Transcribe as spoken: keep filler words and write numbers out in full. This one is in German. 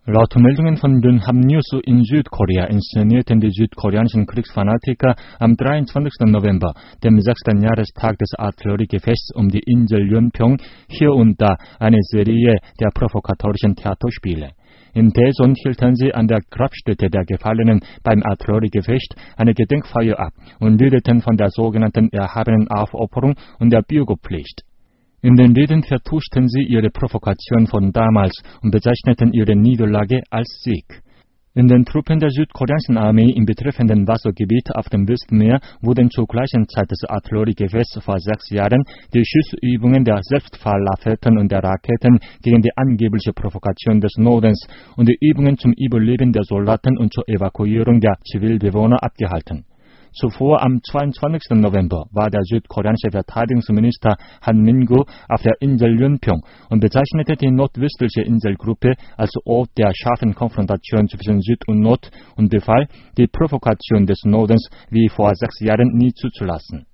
Laut Meldungen von Yonhap News in Südkorea inszenierten die südkoreanischen Kriegsfanatiker am dreiundzwanzigsten November, dem sechsten Jahrestag des Artilleriegefechts um die Insel Yeonpyeong, hier und da eine Serie der provokatorischen Theaterspiele. In Daejeon hielten sie an der Grabstätte der Gefallenen beim Artilleriegefecht eine Gedenkfeier ab und redeten von der sogenannten erhabenen Aufopferung und der Bürgerpflicht. In den Reden vertuschten sie ihre Provokation von damals und bezeichneten ihre Niederlage als Sieg. In den Truppen der südkoreanischen Armee im betreffenden Wassergebiet auf dem Westmeer wurden zur gleichen Zeit des Artilleriegefechts vor sechs Jahren die Schussübungen der Selbstfahrlafetten und der Raketen gegen die angebliche Provokation des Nordens und die Übungen zum Überleben der Soldaten und zur Evakuierung der Zivilbewohner abgehalten. Zuvor am zweiundzwanzigsten November war der südkoreanische Verteidigungsminister Han Min-gu auf der Insel Yeonpyeong und bezeichnete die nordwestliche Inselgruppe als Ort der scharfen Konfrontation zwischen Süd und Nord und befahl, die Provokation des Nordens wie vor sechs Jahren nie zuzulassen.